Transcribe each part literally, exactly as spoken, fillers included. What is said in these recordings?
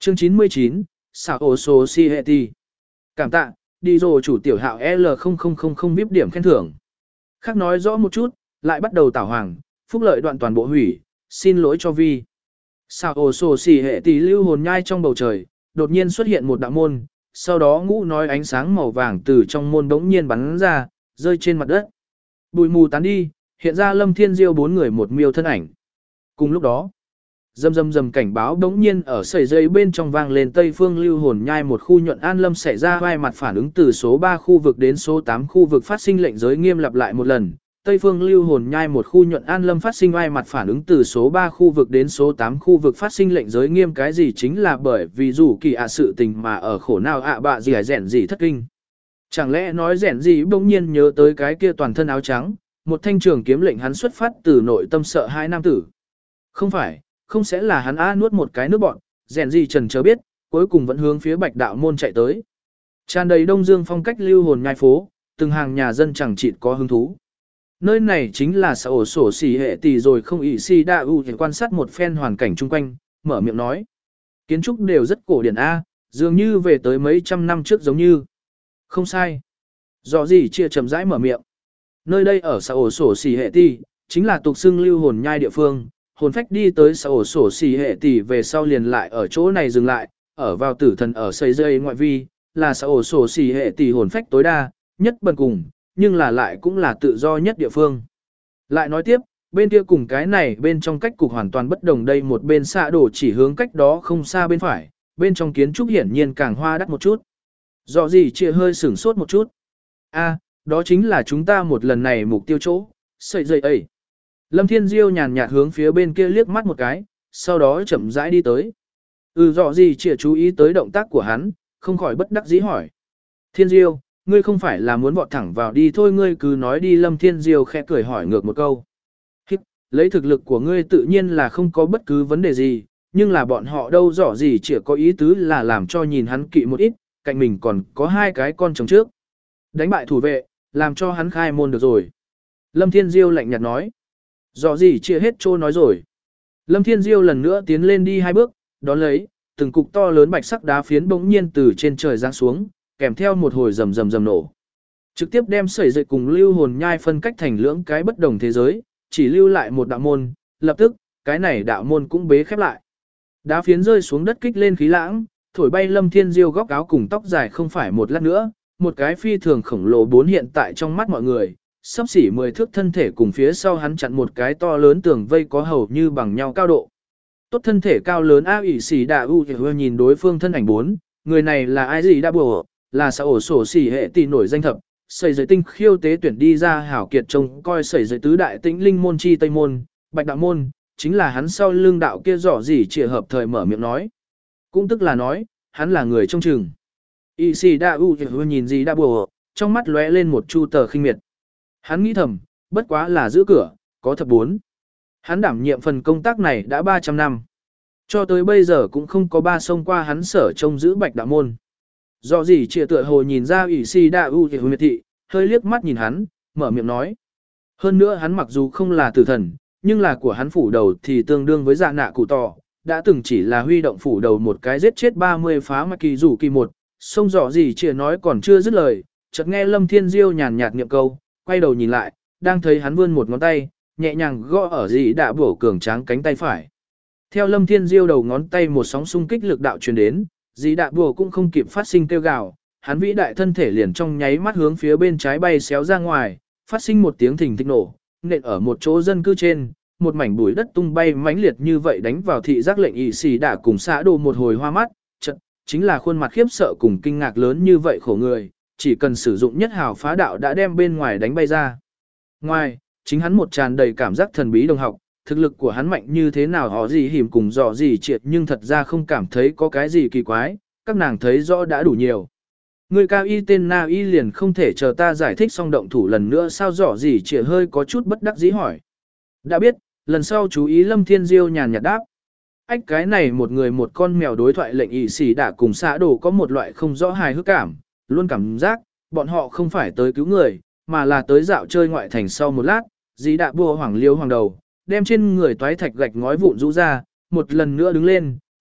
Chương chín mươi chín, Sao ổ số Society. Cảm tạ, đi rồi chủ tiểu hạo L không không không không vip điểm khen thưởng. Khác nói rõ một chút, lại bắt đầu tảo hoàng, phúc lợi đoạn toàn bộ hủy, xin lỗi cho vi. Sao ổ số Society lưu hồn nhai trong bầu trời, đột nhiên xuất hiện một đạo môn, sau đó ngũ nói ánh sáng màu vàng từ trong môn bỗng nhiên bắn ra, rơi trên mặt đất. Bụi mù tán đi, hiện ra Lâm Thiên Diêu bốn người một miêu thân ảnh. Cùng lúc đó, rầm rầm rầm cảnh báo đống nhiên ở sợi dây bên trong vang lên Tây Phương Lưu Hồn Nhai một khu nhuận an lâm xảy ra vai mặt phản ứng từ số ba khu vực đến số tám khu vực phát sinh lệnh giới nghiêm lặp lại một lần. Tây Phương Lưu Hồn Nhai một khu nhuận an lâm phát sinh vai mặt phản ứng từ số ba khu vực đến số tám khu vực phát sinh lệnh giới nghiêm cái gì chính là bởi vì dù kỳ ạ sự tình mà ở khổ nào ạ bạ gì rẻn gì thất kinh. Chẳng lẽ nói rẻn gì bỗng nhiên nhớ tới cái kia toàn thân áo trắng, một thanh trường kiếm lệnh hắn xuất phát từ nội tâm sợ hai nam tử. Không phải, không sẽ là hắn á nuốt một cái nước bọn, rèn gì trần chớ biết, cuối cùng vẫn hướng phía bạch đạo môn chạy tới. Tràn đầy đông dương phong cách lưu hồn nhai phố, từng hàng nhà dân chẳng chịt có hứng thú. Nơi này chính là xã ổ sổ xỉ hệ tỷ rồi không ỷ si đa ưu quan sát một phen hoàn cảnh chung quanh, mở miệng nói. Kiến trúc đều rất cổ điển A, dường như về tới mấy trăm năm trước giống như. Không sai. Rõ gì chia chậm rãi mở miệng. Nơi đây ở xã ổ sổ xỉ hệ tỷ, chính là tục xưng lưu hồn nhai địa phương. Hồn phách đi tới xã ổ sổ xỉ hệ tỷ về sau liền lại ở chỗ này dừng lại, ở vào tử thần ở xây dây ngoại vi, là xã ổ sổ xỉ hệ tỷ hồn phách tối đa, nhất bần cùng, nhưng là lại cũng là tự do nhất địa phương. Lại nói tiếp, bên kia cùng cái này bên trong cách cục hoàn toàn bất đồng đây một bên xạ đổ chỉ hướng cách đó không xa bên phải, bên trong kiến trúc hiển nhiên càng hoa đắt một chút. Do gì chia hơi sửng sốt một chút. A, đó chính là chúng ta một lần này mục tiêu chỗ, sợi dây ấy. Lâm Thiên Diêu nhàn nhạt hướng phía bên kia liếc mắt một cái, sau đó chậm rãi đi tới. Ừ rõ gì chỉ chú ý tới động tác của hắn, không khỏi bất đắc dĩ hỏi. Thiên Diêu, ngươi không phải là muốn vọt thẳng vào đi thôi ngươi cứ nói đi. Lâm Thiên Diêu khẽ cười hỏi ngược một câu. Hít, lấy thực lực của ngươi tự nhiên là không có bất cứ vấn đề gì, nhưng là bọn họ đâu rõ gì chỉ có ý tứ là làm cho nhìn hắn kỵ một ít, cạnh mình còn có hai cái con chồng trước. Đánh bại thủ vệ, làm cho hắn khai môn được rồi. Lâm Thiên Diêu lạnh nhạt nói. Rõ gì chia hết trô nói rồi. Lâm Thiên Diêu lần nữa tiến lên đi hai bước, đón lấy, từng cục to lớn bạch sắc đá phiến bỗng nhiên từ trên trời giáng xuống, kèm theo một hồi rầm rầm rầm nổ. Trực tiếp đem sẩy dậy cùng lưu hồn nhai phân cách thành lưỡng cái bất đồng thế giới, chỉ lưu lại một đạo môn, lập tức, cái này đạo môn cũng bế khép lại. Đá phiến rơi xuống đất kích lên khí lãng, thổi bay Lâm Thiên Diêu góc áo cùng tóc dài không phải một lát nữa, một cái phi thường khổng lồ bốn hiện tại trong mắt mọi người. Sắp xỉ mười thước thân thể cùng phía sau hắn chặn một cái to lớn tường vây có hầu như bằng nhau cao độ. Tốt thân thể cao lớn A ỉ xỉ đà u nhìn đối phương thân ảnh bốn, người này là ai gì đã bùa, là xã ổ sổ xỉ hệ tỷ nổi danh thập, sẩy giới tinh khiêu tế tuyển đi ra hảo kiệt trông coi sẩy giới tứ đại tĩnh linh môn chi tây môn, bạch đạo môn, chính là hắn sau lưng đạo kia rõ gì chỉ hợp thời mở miệng nói. Cũng tức là nói, hắn là người trong chừng. ỉ xỉ đà u nhìn gì đã bùa, trong mắt lóe lên một chu tờ khinh miệt. Hắn nghĩ thầm, bất quá là giữ cửa, có thập bốn. Hắn đảm nhiệm phần công tác này đã ba trăm năm. Cho tới bây giờ cũng không có ba sông qua hắn sở trông giữ bạch đạo môn. Do gì trịa tựa hồ nhìn ra ủy si đa ưu thì miệt thị, hơi liếc mắt nhìn hắn, mở miệng nói. Hơn nữa hắn mặc dù không là tử thần, nhưng là của hắn phủ đầu thì tương đương với dạ nạ cụ tỏ, đã từng chỉ là huy động phủ đầu một cái giết chết ba mươi phá mà kỳ rủ kỳ một. Sông rõ gì trịa nói còn chưa dứt lời, chợt nghe Lâm Thiên Diêu nhàn nhạt niệm câu. Quay đầu nhìn lại, đang thấy hắn vươn một ngón tay, nhẹ nhàng gõ ở dì đạ bổ cường tráng cánh tay phải. Theo Lâm Thiên Diêu đầu ngón tay một sóng xung kích lực đạo truyền đến, dì đạ bổ cũng không kịp phát sinh kêu gào, hắn vĩ đại thân thể liền trong nháy mắt hướng phía bên trái bay xéo ra ngoài, phát sinh một tiếng thình thịch nổ, nện ở một chỗ dân cư trên, một mảnh bụi đất tung bay mãnh liệt như vậy đánh vào thị giác lệnh ỵ xì đạ cùng xã đồ một hồi hoa mắt, chật, chính là khuôn mặt khiếp sợ cùng kinh ngạc lớn như vậy khổ người. Chỉ cần sử dụng nhất hào phá đạo đã đem bên ngoài đánh bay ra. Ngoài, chính hắn một tràn đầy cảm giác thần bí đồng học, thực lực của hắn mạnh như thế nào họ gì hiểm cùng dò gì triệt nhưng thật ra không cảm thấy có cái gì kỳ quái, các nàng thấy rõ đã đủ nhiều. Người cao y tên Na Y liền không thể chờ ta giải thích xong động thủ lần nữa sao dò gì triệt hơi có chút bất đắc dĩ hỏi. Đã biết, lần sau chú ý Lâm Thiên Diêu nhàn nhạt đáp. Ách cái này một người một con mèo đối thoại lệnh ỵ xỉ đã cùng xã đồ có một loại không rõ hài hước cảm. Luôn cảm giác, bọn họ không phải tới cứu người, mà là tới dạo chơi ngoại thành sau một lát, dì đạ bùa hoảng liêu hoàng đầu, đem trên người toái thạch gạch ngói vụn rũ ra, một lần nữa đứng lên,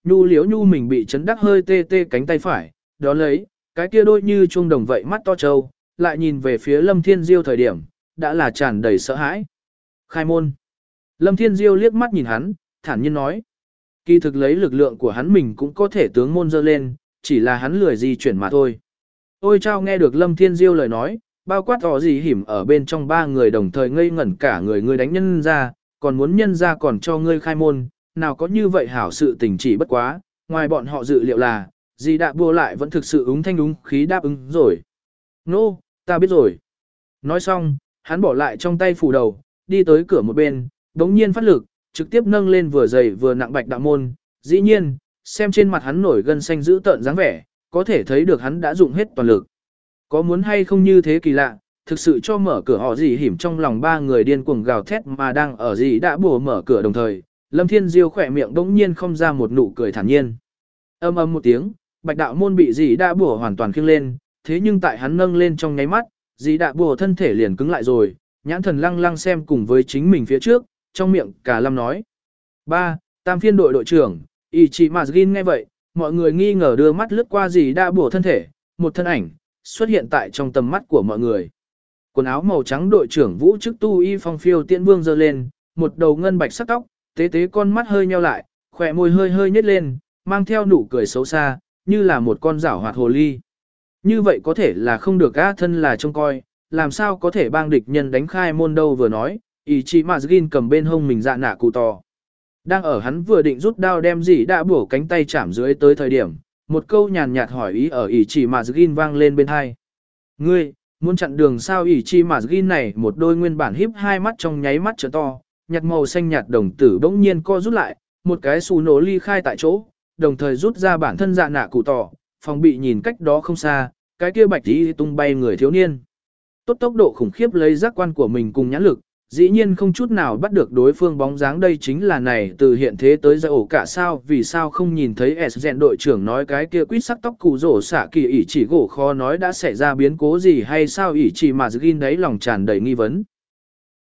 Nhu liếu nhu mình bị chấn đắc hơi tê tê cánh tay phải, đó lấy, cái kia đôi như chuông đồng vậy mắt to trâu, lại nhìn về phía Lâm Thiên Diêu thời điểm, đã là tràn đầy sợ hãi. Khai môn. Lâm Thiên Diêu liếc mắt nhìn hắn, thản nhiên nói. Kỳ thực lấy lực lượng của hắn mình cũng có thể tướng môn dơ lên, chỉ là hắn lười di chuyển mà thôi. Ôi chao nghe được Lâm Thiên Diêu lời nói, bao quát tỏ gì hiểm ở bên trong ba người đồng thời ngây ngẩn cả người ngươi đánh nhân ra, còn muốn nhân ra còn cho ngươi khai môn, nào có như vậy hảo sự tình chỉ bất quá, ngoài bọn họ dự liệu là, dì đạ bùa lại vẫn thực sự ứng thanh ứng khí đáp ứng rồi. Nô, no, ta biết rồi. Nói xong, hắn bỏ lại trong tay phủ đầu, đi tới cửa một bên, đống nhiên phát lực, trực tiếp nâng lên vừa dày vừa nặng bạch đạo môn. Dĩ nhiên, xem trên mặt hắn nổi gân xanh dữ tợn dáng vẻ, có thể thấy được hắn đã dụng hết toàn lực. Có muốn hay không như thế kỳ lạ, thực sự cho mở cửa họ gì hiểm trong lòng ba người điên cuồng gào thét mà đang ở gì đã bùa mở cửa đồng thời. Lâm Thiên Diêu khỏe miệng đống nhiên không ra một nụ cười thản nhiên. Âm âm một tiếng, bạch đạo môn bị dì đã bùa hoàn toàn khiêng lên, thế nhưng tại hắn nâng lên trong nháy mắt, dì đã bùa thân thể liền cứng lại rồi, nhãn thần lăng lăng xem cùng với chính mình phía trước, trong miệng cả lâm nói. Ba, tam phiên đội đội trưởng, Ichimazgin nghe vậy, mọi người nghi ngờ đưa mắt lướt qua dì đã bùa thân thể, một thân ảnh, xuất hiện tại trong tầm mắt của mọi người. Quần áo màu trắng đội trưởng vũ chức tu y phong phiêu tiễn vương giơ lên, một đầu ngân bạch sắc tóc, tế tế con mắt hơi nheo lại, khỏe môi hơi hơi nhếch lên, mang theo nụ cười xấu xa, như là một con rảo hoạt hồ ly. Như vậy có thể là không được á thân là trông coi, làm sao có thể bang địch nhân đánh khai môn đâu vừa nói, Ichimazgin cầm bên hông mình dạ nạ cụ tò. Đang ở hắn vừa định rút đao đem gì đã bổ cánh tay chạm dưới tới thời điểm, một câu nhàn nhạt hỏi ý ở Ichimazgin vang lên bên hai. Ngươi, muốn chặn đường sao Ichimazgin này một đôi nguyên bản híp hai mắt trong nháy mắt trợ to, nhạt màu xanh nhạt đồng tử bỗng nhiên co rút lại, một cái xù nổ ly khai tại chỗ, đồng thời rút ra bản thân dạ nạ cụ tỏ, phòng bị nhìn cách đó không xa, cái kia bạch tí tung bay người thiếu niên. Tốt tốc độ khủng khiếp lấy giác quan của mình cùng nhãn lực, dĩ nhiên không chút nào bắt được đối phương bóng dáng đây chính là này từ hiện thế tới giờ ổ cả sao vì sao không nhìn thấy S Gen đội trưởng nói cái kia quýt sắc tóc cụ rổ xả kỳ ỉ chỉ gỗ khó nói đã xảy ra biến cố gì hay sao ỉ chỉ mà Zgin đấy lòng tràn đầy nghi vấn.